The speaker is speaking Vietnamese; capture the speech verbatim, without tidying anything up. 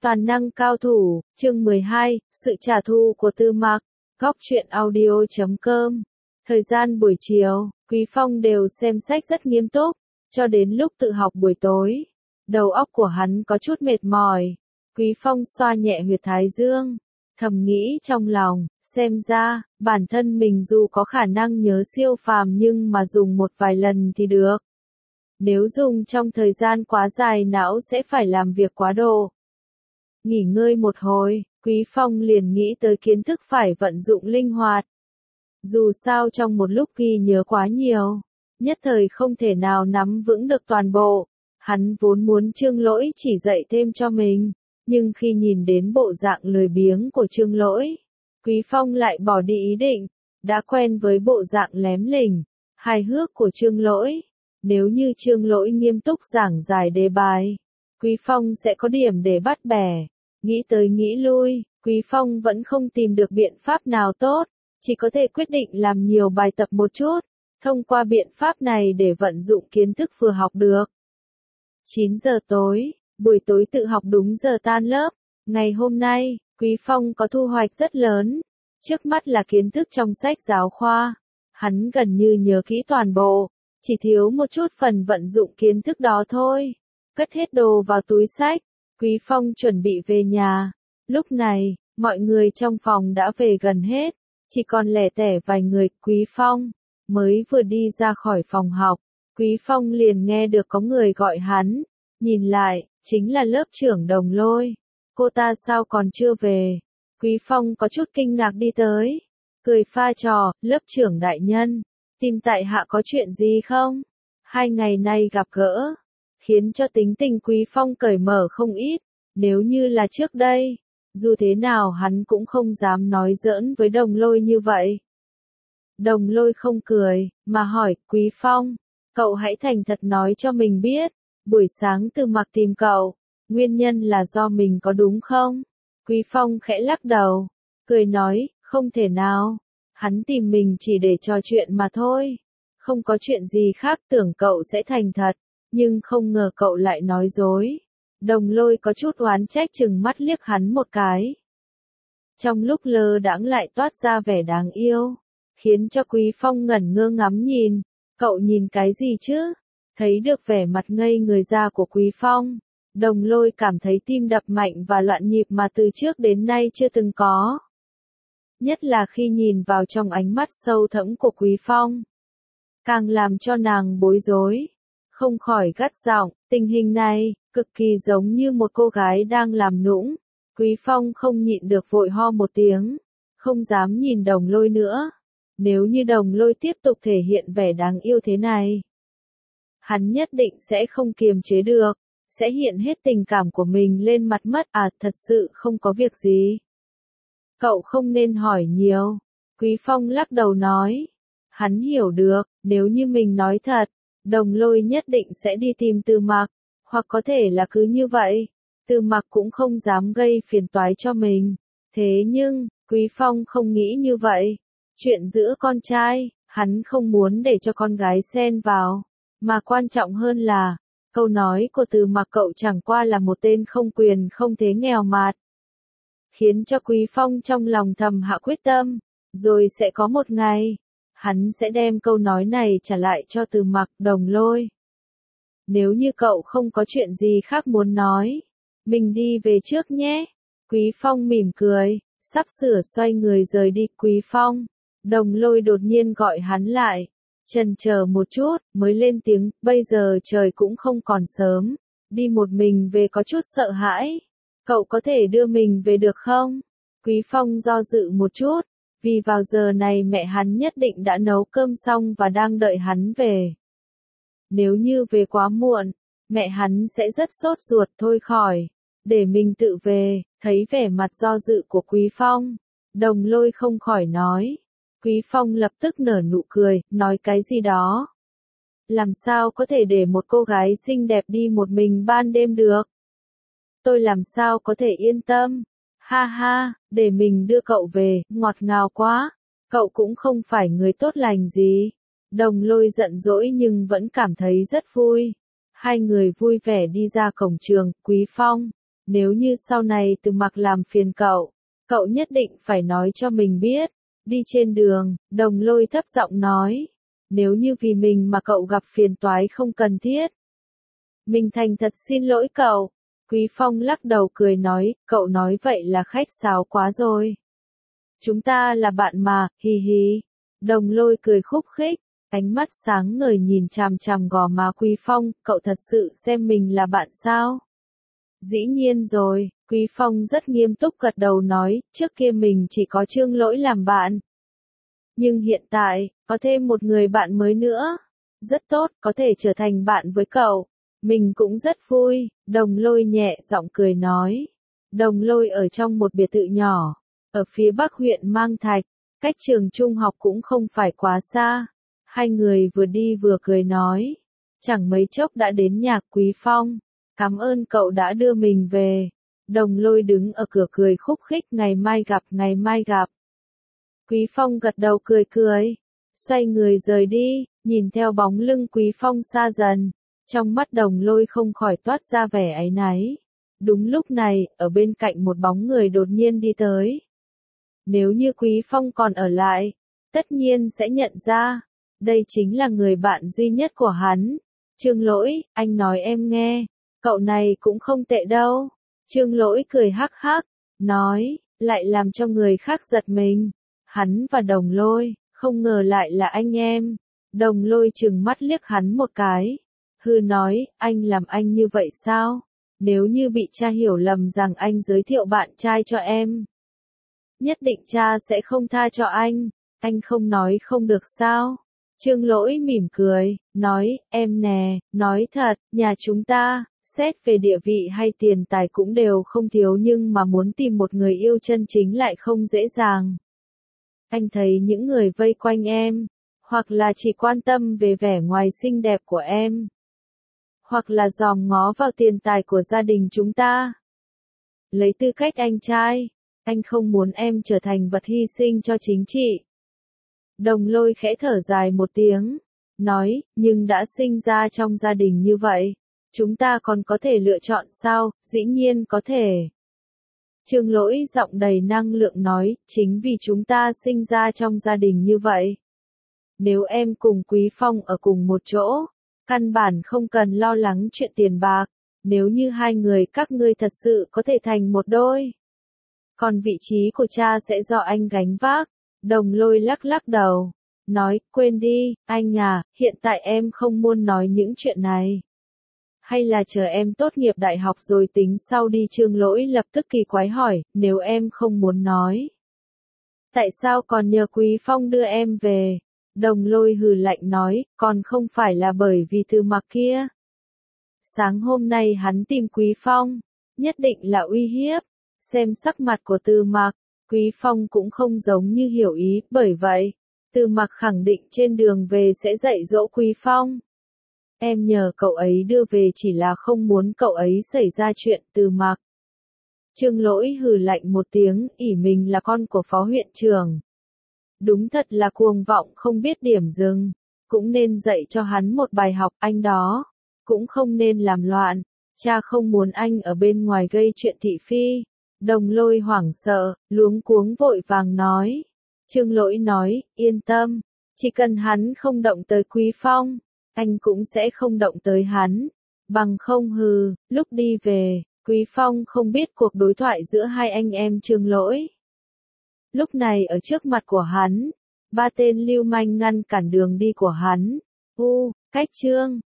Toàn năng cao thủ, chương mười hai, sự trả thù của Tư Mặc, góc truyện audio chấm com. Thời gian buổi chiều, Quý Phong đều xem sách rất nghiêm túc, cho đến lúc tự học buổi tối. Đầu óc của hắn có chút mệt mỏi. Quý Phong xoa nhẹ huyệt thái dương, thầm nghĩ trong lòng, xem ra, bản thân mình dù có khả năng nhớ siêu phàm nhưng mà dùng một vài lần thì được. Nếu dùng trong thời gian quá dài não sẽ phải làm việc quá độ. Nghỉ ngơi một hồi, Quý Phong liền nghĩ tới kiến thức phải vận dụng linh hoạt. Dù sao trong một lúc ghi nhớ quá nhiều, nhất thời không thể nào nắm vững được toàn bộ. Hắn vốn muốn Trương Lỗi chỉ dạy thêm cho mình, nhưng khi nhìn đến bộ dạng lười biếng của Trương Lỗi, Quý Phong lại bỏ đi ý định. Đã quen với bộ dạng lém lỉnh, hài hước của Trương Lỗi. Nếu như Trương Lỗi nghiêm túc giảng giải đề bài, Quý Phong sẽ có điểm để bắt bẻ. Nghĩ tới nghĩ lui, Quý Phong vẫn không tìm được biện pháp nào tốt, chỉ có thể quyết định làm nhiều bài tập một chút, thông qua biện pháp này để vận dụng kiến thức vừa học được. chín giờ tối, buổi tối tự học đúng giờ tan lớp. Ngày hôm nay, Quý Phong có thu hoạch rất lớn. Trước mắt là kiến thức trong sách giáo khoa. Hắn gần như nhớ kỹ toàn bộ, chỉ thiếu một chút phần vận dụng kiến thức đó thôi. Cất hết đồ vào túi sách, Quý Phong chuẩn bị về nhà. Lúc này, mọi người trong phòng đã về gần hết, chỉ còn lẻ tẻ vài người. Quý Phong mới vừa đi ra khỏi phòng học, Quý Phong liền nghe được có người gọi hắn. Nhìn lại, chính là lớp trưởng Đồng Lôi. Cô ta sao còn chưa về? Quý Phong có chút kinh ngạc đi tới, cười pha trò, lớp trưởng đại nhân, tìm tại hạ có chuyện gì không? Hai ngày nay gặp gỡ, khiến cho tính tình Quý Phong cởi mở không ít. Nếu như là trước đây, dù thế nào hắn cũng không dám nói giỡn với Đồng Lôi như vậy. Đồng Lôi không cười, mà hỏi, Quý Phong, cậu hãy thành thật nói cho mình biết, buổi sáng Tư Mặc tìm cậu, nguyên nhân là do mình có đúng không? Quý Phong khẽ lắc đầu, cười nói, không thể nào, hắn tìm mình chỉ để trò chuyện mà thôi, không có chuyện gì khác. Tưởng cậu sẽ thành thật, nhưng không ngờ cậu lại nói dối. Đồng Lôi có chút oán trách chừng mắt liếc hắn một cái. Trong lúc lơ đãng lại toát ra vẻ đáng yêu, khiến cho Quý Phong ngẩn ngơ ngắm nhìn. Cậu nhìn cái gì chứ? Thấy được vẻ mặt ngây người ra của Quý Phong, Đồng Lôi cảm thấy tim đập mạnh và loạn nhịp mà từ trước đến nay chưa từng có. Nhất là khi nhìn vào trong ánh mắt sâu thẳm của Quý Phong, càng làm cho nàng bối rối, không khỏi gắt giọng, tình hình này, cực kỳ giống như một cô gái đang làm nũng. Quý Phong không nhịn được vội ho một tiếng, không dám nhìn Đồng Lôi nữa. Nếu như Đồng Lôi tiếp tục thể hiện vẻ đáng yêu thế này, hắn nhất định sẽ không kiềm chế được, sẽ hiện hết tình cảm của mình lên mặt mất. À, thật sự không có việc gì. Cậu không nên hỏi nhiều. Quý Phong lắc đầu nói. Hắn hiểu được, nếu như mình nói thật, Đồng Lôi nhất định sẽ đi tìm Tư Mặc, hoặc có thể là cứ như vậy, Tư Mặc cũng không dám gây phiền toái cho mình. Thế nhưng, Quý Phong không nghĩ như vậy. Chuyện giữa con trai, hắn không muốn để cho con gái xen vào. Mà quan trọng hơn là, câu nói của Tư Mặc cậu chẳng qua là một tên không quyền không thế nghèo mạt. Khiến cho Quý Phong trong lòng thầm hạ quyết tâm, rồi sẽ có một ngày, hắn sẽ đem câu nói này trả lại cho Tư Mặc. Đồng Lôi, nếu như cậu không có chuyện gì khác muốn nói, mình đi về trước nhé. Quý Phong mỉm cười, sắp sửa xoay người rời đi. Quý Phong, Đồng Lôi đột nhiên gọi hắn lại. Chần chờ một chút, mới lên tiếng, bây giờ trời cũng không còn sớm, đi một mình về có chút sợ hãi. Cậu có thể đưa mình về được không? Quý Phong do dự một chút, vì vào giờ này mẹ hắn nhất định đã nấu cơm xong và đang đợi hắn về. Nếu như về quá muộn, mẹ hắn sẽ rất sốt ruột. Thôi khỏi, để mình tự về. Thấy vẻ mặt do dự của Quý Phong, Đồng Lôi không khỏi nói. Quý Phong lập tức nở nụ cười, nói cái gì đó. Làm sao có thể để một cô gái xinh đẹp đi một mình ban đêm được? Tôi làm sao có thể yên tâm? Ha ha, để mình đưa cậu về, ngọt ngào quá. Cậu cũng không phải người tốt lành gì. Đồng Lôi giận dỗi nhưng vẫn cảm thấy rất vui. Hai người vui vẻ đi ra cổng trường. Quý Phong Nếu như sau này Từ Mặc làm phiền cậu, cậu nhất định phải nói cho mình biết. Đi trên đường, Đồng Lôi thấp giọng nói. Nếu như vì mình mà cậu gặp phiền toái không cần thiết. Mình thành thật xin lỗi cậu. Quý Phong lắc đầu cười nói, cậu nói vậy là khách sáo quá rồi. Chúng ta là bạn mà, hì hì. Đồng Lôi cười khúc khích, ánh mắt sáng ngời nhìn chằm chằm gò má Quý Phong, cậu thật sự xem mình là bạn sao? Dĩ nhiên rồi, Quý Phong rất nghiêm túc gật đầu nói, trước kia mình chỉ có Trương Lỗi làm bạn. Nhưng hiện tại, có thêm một người bạn mới nữa. Rất tốt, có thể trở thành bạn với cậu. Mình cũng rất vui, Đồng Lôi nhẹ giọng cười nói. Đồng Lôi ở trong một biệt thự nhỏ, ở phía bắc huyện Mang Thạch, cách trường trung học cũng không phải quá xa. Hai người vừa đi vừa cười nói. Chẳng mấy chốc đã đến nhà Quý Phong. Cảm ơn cậu đã đưa mình về. Đồng Lôi đứng ở cửa cười khúc khích, ngày mai gặp, ngày mai gặp. Quý Phong gật đầu cười cười, xoay người rời đi, nhìn theo bóng lưng Quý Phong xa dần, trong mắt Đồng Lôi không khỏi toát ra vẻ áy náy. Đúng lúc này, ở bên cạnh một bóng người đột nhiên đi tới. Nếu như Quý Phong còn ở lại, tất nhiên sẽ nhận ra, đây chính là người bạn duy nhất của hắn. Trương Lỗi, anh nói em nghe, cậu này cũng không tệ đâu. Trương Lỗi cười hắc hắc, nói, lại làm cho người khác giật mình. Hắn và Đồng Lôi, không ngờ lại là anh em. Đồng Lôi trừng mắt liếc hắn một cái. Hư nói, anh làm anh như vậy sao? Nếu như bị cha hiểu lầm rằng anh giới thiệu bạn trai cho em, nhất định cha sẽ không tha cho anh. Anh không nói không được sao? Trương Lỗi mỉm cười, nói, em nè, nói thật, nhà chúng ta, xét về địa vị hay tiền tài cũng đều không thiếu, nhưng mà muốn tìm một người yêu chân chính lại không dễ dàng. Anh thấy những người vây quanh em, hoặc là chỉ quan tâm về vẻ ngoài xinh đẹp của em, hoặc là dòm ngó vào tiền tài của gia đình chúng ta. Lấy tư cách anh trai, anh không muốn em trở thành vật hy sinh cho chính trị. Đồng Lôi khẽ thở dài một tiếng, nói, nhưng đã sinh ra trong gia đình như vậy, chúng ta còn có thể lựa chọn sao? Dĩ nhiên có thể. Trương Lỗi giọng đầy năng lượng nói, chính vì chúng ta sinh ra trong gia đình như vậy. Nếu em cùng Quý Phong ở cùng một chỗ, căn bản không cần lo lắng chuyện tiền bạc, nếu như hai người các ngươi thật sự có thể thành một đôi. Còn vị trí của cha sẽ do anh gánh vác. Đồng Lôi lắc lắc đầu, nói, quên đi, anh à, hiện tại em không muốn nói những chuyện này. Hay là chờ em tốt nghiệp đại học rồi tính sau đi? Trương Lỗi lập tức kỳ quái hỏi, nếu em không muốn nói, tại sao còn nhờ Quý Phong đưa em về? Đồng Lôi hừ lạnh nói, còn không phải là bởi vì Từ Mặc kia. Sáng hôm nay hắn tìm Quý Phong, nhất định là uy hiếp. Xem sắc mặt của Từ Mặc, Quý Phong cũng không giống như hiểu ý, bởi vậy, Từ Mặc khẳng định trên đường về sẽ dạy dỗ Quý Phong. Em nhờ cậu ấy đưa về chỉ là không muốn cậu ấy xảy ra chuyện. Từ Mặc. Trương Lỗi hừ lạnh một tiếng, ỷ mình là con của phó huyện trưởng. Đúng thật là cuồng vọng không biết điểm dừng, cũng nên dạy cho hắn một bài học, anh đó, cũng không nên làm loạn, cha không muốn anh ở bên ngoài gây chuyện thị phi. Đồng Lôi hoảng sợ, luống cuống vội vàng nói. Trương Lỗi nói, yên tâm, chỉ cần hắn không động tới Quý Phong, anh cũng sẽ không động tới hắn. Bằng không hừ, lúc đi về, Quý Phong không biết cuộc đối thoại giữa hai anh em Trương Lỗi. Lúc này ở trước mặt của hắn, ba tên lưu manh ngăn cản đường đi của hắn. U, cách Trương.